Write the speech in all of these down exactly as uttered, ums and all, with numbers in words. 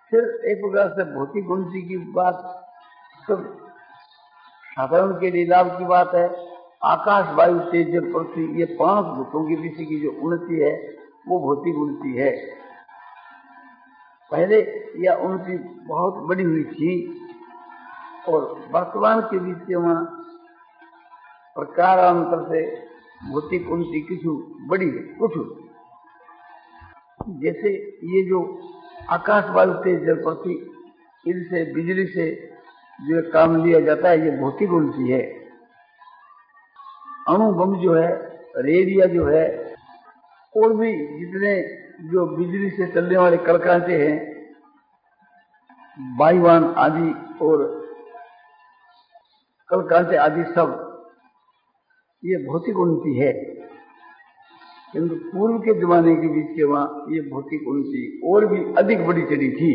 फिर एक प्रकार से भौतिक उन्नति की बात सब साधारण के लिए लाभ की बात है। आकाश, वायु, तेज, जल, पृथ्वी, ये पांच भूतों के विषय की जो उन्नति है वो भौतिक उन्नति है। पहले यह उन्नति बहुत बड़ी हुई थी और वर्तमान के विषय में प्रकारांतर से भौतिक उन्नति किछु बड़ी है कुछ। जैसे ये जो आकाश, वायु, तेज, जल, पृथ्वी, इनसे बिजली से जो काम लिया जाता है ये भौतिक उन्नति है। अणु बम जो है, रेडिया जो है, और भी जितने जो बिजली से चलने वाले कलकांटे हैं, वायुयान आदि और कलकांटे आदि सब ये भौतिक उन्नति है। किंतु पूर्व के जमाने के बीच के वहां ये भौतिक उन्नति और भी अधिक बड़ी चली थी।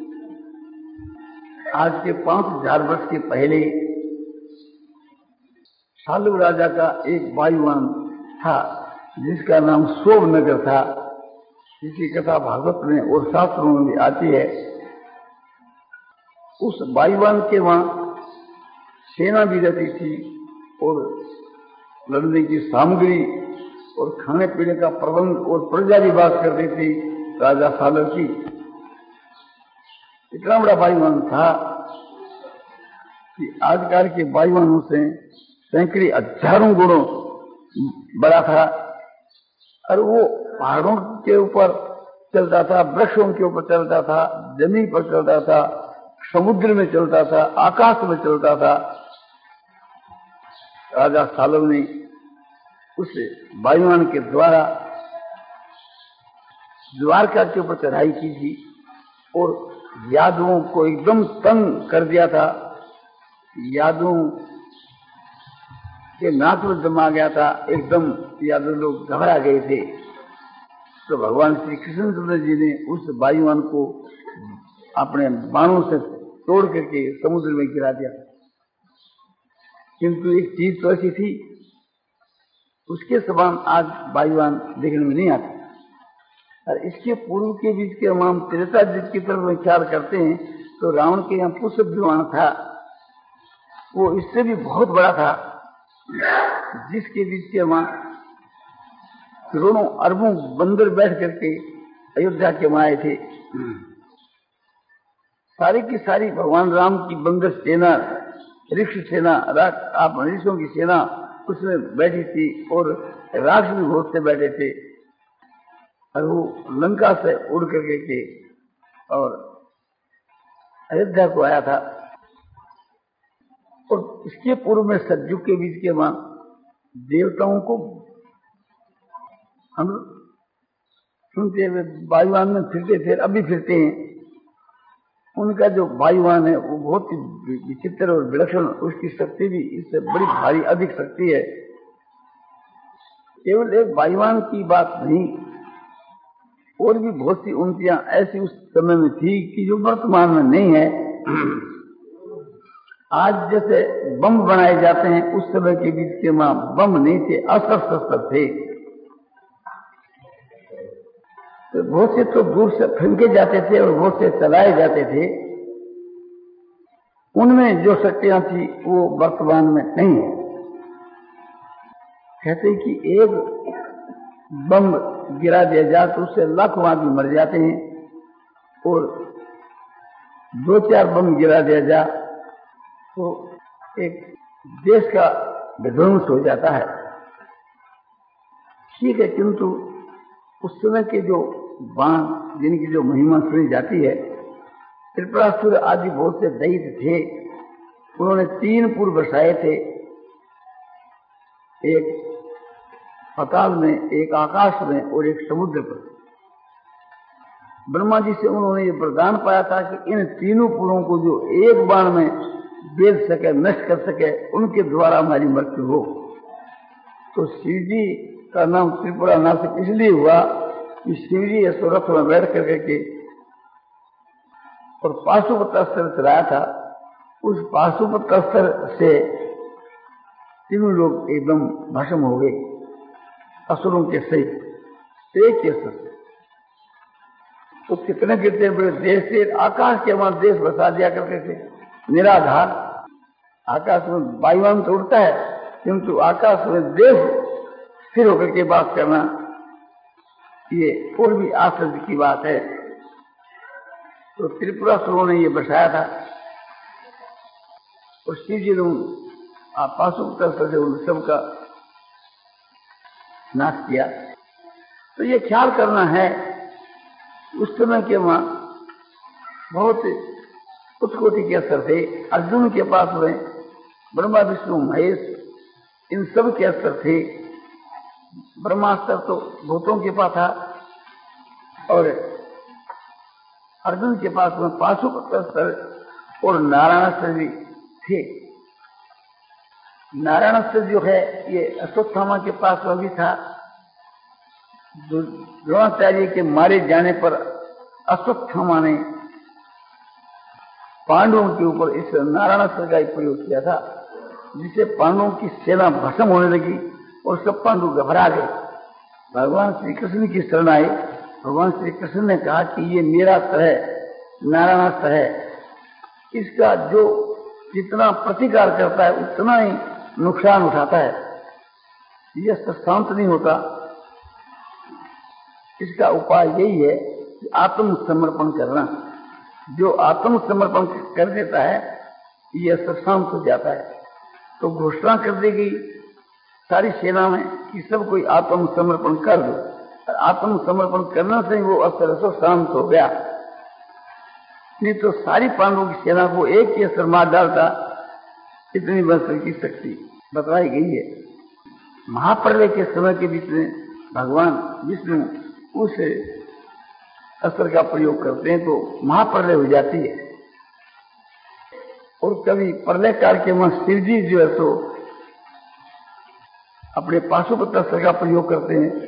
आज के पांच हजार वर्ष के पहले सालू राजा का एक वायुयान था जिसका नाम शोभनगर था, जिसकी कथा भागवत में और शास्त्रों में भी आती है। उस वायुयान के वहां सेना भी रहती थी और लड़ने की सामग्री और खाने पीने का प्रबंध और प्रजा भी बात करती थी राजा सालर की। इतना बड़ा वायुयान था कि आजकल के वायुयानों से सैकड़े हजारों गुणों बड़ा था और वो पहाड़ों के ऊपर चलता था, वृक्षों के ऊपर चलता था, जमीन पर चलता था, समुद्र में चलता था, आकाश में चलता था। राजा सालव ने उस वायुयान के द्वारा द्वारका के ऊपर चढ़ाई की थी और यादवों को एकदम तंग कर दिया था। यादवों के नाक में दम आ गया था, एकदम यादव लोग घबरा गए थे। तो भगवान श्री कृष्णचंद्र जी ने उस वायुयान को अपने बाणों से तोड़ करके समुद्र में गिरा दिया। किंतु एक चीज तो ऐसी थी, उसके समान आज वायुयान देखने में नहीं आती। और इसके पूर्व के बीच के हम त्रेता युग की तरफ में ख्याल करते हैं तो रावण के यहाँ पुष्प विमान था, वो इससे भी बहुत बड़ा था, जिसके बीच के वहां करोड़ों अरबों बंदर बैठ करके अयोध्या के वहां आए थे। सारी की सारी भगवान राम की बंदर सेना, ऋक्ष सेना, आप ऋषियों की सेना उसमें बैठी थी और राक्ष भी बहुत से बैठे थे और वो लंका से उड़ करके के और अयोध्या को आया था। और इसके पूर्व में सतयुग के बीच के वहां देवताओं को हम सुनते हुए वायुयान में फिरते थे, अभी फिरते हैं। उनका जो वायुयान है वो बहुत ही विचित्र और विलक्षण, उसकी शक्ति भी इससे बड़ी भारी अधिक शक्ति है। केवल एक वायुयान की बात नहीं, और भी बहुत सी उन्नतियां ऐसी उस समय में थी कि जो वर्तमान में नहीं है। आज जैसे बम बनाए जाते हैं, उस समय के बीच के वहां बम नहीं थे, अस्त्र शस्त्र थे। तो बहुत से तो दूर से फेंके जाते थे और बहुत से चलाए जाते थे। उनमें जो शक्तियां थी वो वर्तमान में नहीं है। कहते कि एक बम गिरा दिया जाए तो उससे लाखों आदमी मर जाते हैं, और दो चार बम गिरा दिया जाए तो एक देश का विध्वंस हो जाता है। ठीक है, किंतु उस समय के जो बाण जिनकी जो महिमा सुनी जाती है, त्रिपुरासुर आदि बहुत से दैत्य थे, उन्होंने तीन पुर बसाए थे, एक पाताल में, एक आकाश में और एक समुद्र पर। ब्रह्मा जी से उन्होंने ये वरदान पाया था कि इन तीनों पुरों को जो एक बाण में बेच सके, नष्ट कर सके, उनके द्वारा हमारी मृत्यु हो। तो शिव जी का नाम त्रिपुरा नाशक इसलिए हुआ कि शिव जी ऐसो रथ में बैठ करके के और पाशुपत अस्त्र चलाया था। उस पाशुपत अस्त्र से तीनों लोग एकदम भस्म हो गए असुरों के सहित, एक के साथ। तो कितने कितने बड़े देश थे, आकाश के वहां देश बसा दिया करते थे, निराधार। आकाश में वायुयान तो उड़ता है, किंतु आकाश में देश स्थिर होकर के बात करना, ये और भी आश्चर्य की बात है। तो त्रिपुरासुरों ने ये बसाया था, और शिव जी ने पाशुपत से उन सबका नाश किया। तो ये ख्याल करना है, उस समय के वहां बहुत उच्च कोटि के अस्त्र थे। अर्जुन के पास में ब्रह्मा विष्णु महेश इन सब के अस्त्र थे। ब्रह्मास्त्र तो भूतों के पास था, और अर्जुन के पास में पाशुपत अस्त्र और नारायणास्त्र भी थे। नारायणास्त्र जो है ये अश्वत्थामा के पास में भी था। द्रोणाचार्य के मारे जाने पर अश्वत्थामा ने पांडवों के ऊपर इस नारायणास्त्र का प्रयोग किया था, जिससे पांडवों की सेना भस्म होने लगी और सब पांडव घबरा गए। भगवान श्री कृष्ण की शरण आए। भगवान श्री कृष्ण ने कहा कि ये मेरा अस्त्र है, नारायणास्त्र है, इसका जो जितना प्रतिकार करता है उतना ही नुकसान उठाता है, यह अस्त्र शांत नहीं होता। इसका उपाय यही है कि आत्मसमर्पण करना। जो आत्मसमर्पण कर देता है यह अस्त्र शांत हो जाता है। तो घोषणा कर दी गई सारी सेना में कि सब कोई आत्मसमर्पण कर दो। आत्मसमर्पण करने से ही वो अस्त्र से शांत हो गया, नहीं तो सारी पांडवों की सेना को एक ही अस्त्र मार डालता। इतनी वस्त्र की शक्ति बतलाई गई है। महाप्रलय के समय के बीच में भगवान विष्णु उस अस्त्र का प्रयोग करते हैं तो महाप्रलय हो जाती है। और कभी प्रलय काल के वहां शिव जी जो है तो अपने पाशुपत अस्त्र का प्रयोग करते हैं।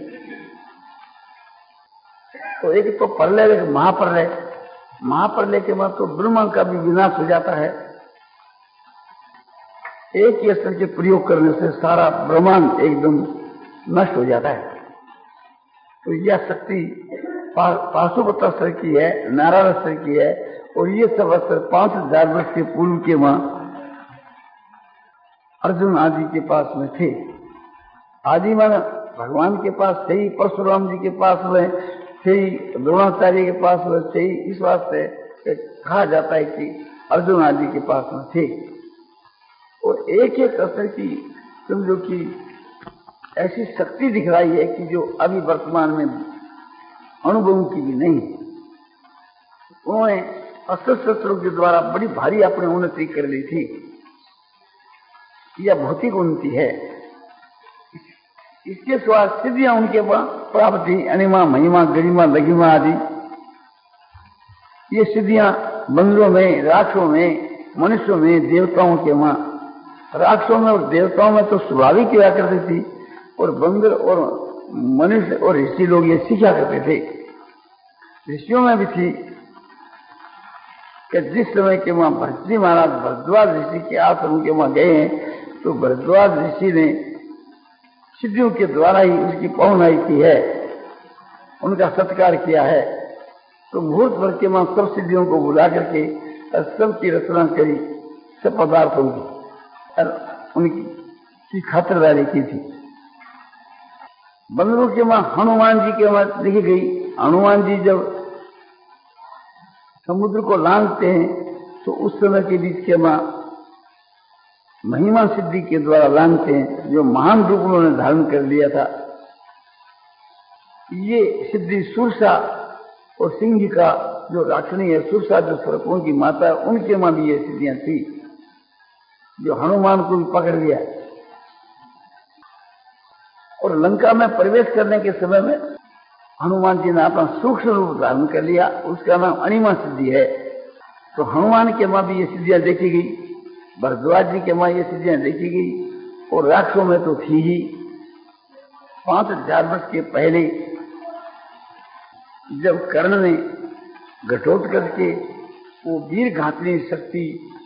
तो एक तो प्रलय, एक महाप्रलय। महाप्रलय के बाद तो ब्रह्मा का भी विनाश हो जाता है। एक ही अस्त्र के प्रयोग करने से सारा ब्रह्मांड एकदम नष्ट हो जाता है। तो यह शक्ति पा, पाशुपत अस्त्र की है, नारायण अस्त्र की है। और ये सब अस्त्र पांच हजार वर्ष के पूर्व के वहां अर्जुन आदि के पास में थे। आदि मन भगवान के पास थे ही, परशुराम जी के पास में थे ही, द्रोणाचार्य के पास में थे ही। इस वास्ते कहा जाता है कि अर्जुन आदि के पास में थे। और एक एक अस्त्र की समझो कि ऐसी शक्ति दिखलाई है कि जो अभी वर्तमान में अनुभव की भी नहीं। उन्होंने अस्त्र शस्त्रों के द्वारा बड़ी भारी अपनी उन्नति कर ली थी। यह भौतिक उन्नति है। इसके सिवा सिद्धियां उनके प्राप्त थी, अनिमा, महिमा, गरिमा, लघिमा आदि। ये सिद्धियां बंदरों में, राक्षसों में, मनुष्यों में, देवताओं के वहां, राक्षसों में और देवताओं में तो स्वाभाविक हुआ करती थी, और बंदर और मनुष्य और ऋषि लोग ये सीखा करते थे। ऋषियों में भी थी कि जिस समय के वहां भरतजी महाराज भरद्वाज ऋषि के आश्रम के वहां गए हैं तो भरद्वाज ऋषि ने सिद्धियों के द्वारा ही उसकी पहुनाई की है, उनका सत्कार किया है। तो मुहूर्त भर के वहां सब सिद्धियों को बुला करके सबकी रचना करी, सब पदार्थों की, और उनकी की खातिरदारी की थी। बंदरों के वहां हनुमान जी के वहां लिखी गई। हनुमान जी जब समुद्र को लांघते हैं तो उस समय के बीच के वहां महिमा सिद्धि के द्वारा लांघते हैं, जो महान रूप उन्होंने धारण कर लिया था। ये सिद्धि सुरसा और सिंह का जो राक्षणी है, सुरसा जो सर्पों की माता है, उनके वहां भी ये सिद्धियां थी, जो हनुमान को भी पकड़ लिया। और लंका में प्रवेश करने के समय में हनुमान जी ने अपना सूक्ष्म रूप धारण कर लिया, उसका नाम अनिमा सिद्धि है। तो हनुमान के वहां भी ये सिद्धियां देखी गई, भरद्वाज जी के वहां ये सिद्धियां देखी गई, और राक्षसों में तो थी ही। पांच हजार वर्ष के पहले जब कर्ण ने घटोत्कच के वो वीर घातनी शक्ति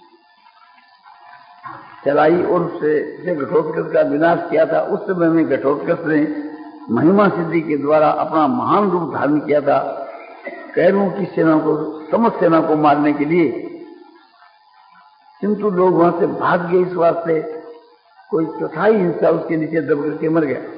चलाई और उससे घटोत्कच का विनाश किया था, उस समय में घटोत्कच ने महिमा सिद्धि के द्वारा अपना महान रूप धारण किया था। कैरवों की सेना को, समस्त सेना को मारने के लिए, किंतु लोग वहां से भाग गए। इस वास्ते कोई चौथाई हिस्सा उसके नीचे दब करके मर गया।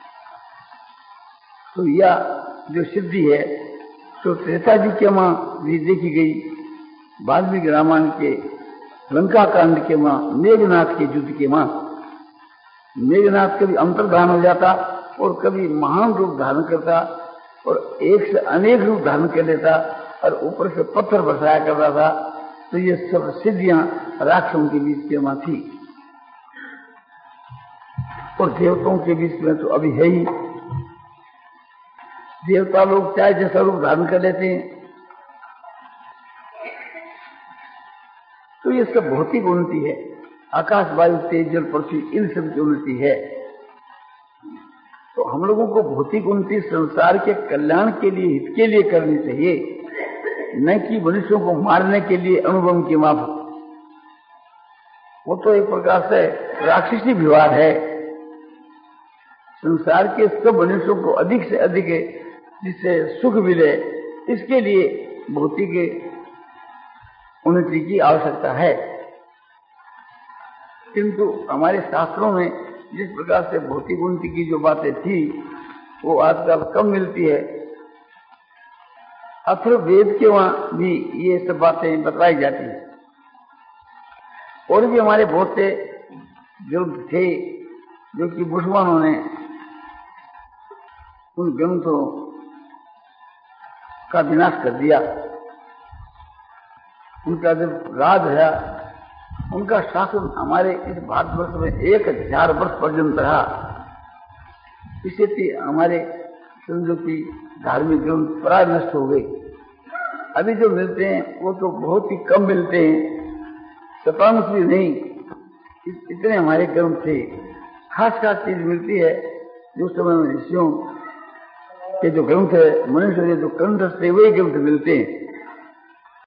तो यह जो सिद्धि है तो त्रेता जी के मां भी देखी गई। वाल्मीकि रामायण के लंका कांड के मां, मेघनाथ के युद्ध के मां। मेघनाथ कभी अंतर्धान हो जाता और कभी महान रूप धारण करता और एक से अनेक रूप धारण कर लेता और ऊपर से पत्थर बरसाया करता था। तो ये सब सिद्धियां राक्षसों के बीच के मां थी और देवताओं के बीच में तो अभी है ही। देवता लोग चाहे जैसा रूप धारण कर लेते हैं। तो ये सब भौतिक उन्नति है। आकाश, वायु, तेज, जल, पृथ्वी, इन सब की उन्नति है। तो हम लोगों को भौतिक उन्नति संसार के कल्याण के लिए, हित के लिए करनी चाहिए, न कि मनुष्यों को मारने के लिए अनुभव की माफक। वो तो एक प्रकार से राक्षसी व्यवहार है। संसार के सब मनुष्यों को अधिक से अधिक जिससे सुख मिले, इसके लिए भौतिक उन्नति की आवश्यकता है। किंतु हमारे शास्त्रों में जिस प्रकार से भौतिक उन्नति की जो बातें थी वो आजकल कम मिलती है। अथर्ववेद के वहां भी ये सब बातें बताई जाती हैं। और भी हमारे बहुत से ग्रंथ थे जो कि मुसलमानों ने उन ग्रंथों का विनाश कर दिया। उनका जब राज है, उनका शासन हमारे इस भारतवर्ष में एक हजार वर्ष पर्यंत रहा। इससे हमारे समझो कि धार्मिक ग्रंथ प्राय नष्ट हो गए। अभी जो मिलते हैं वो तो बहुत ही कम मिलते हैं, शतांश भी नहीं। इतने हमारे ग्रंथ थे। खास खास चीज मिलती है जो समय में ऋषियों के जो ग्रंथ है, मनुष्य के जो कंठस्थ है वही ग्रंथ मिलते हैं।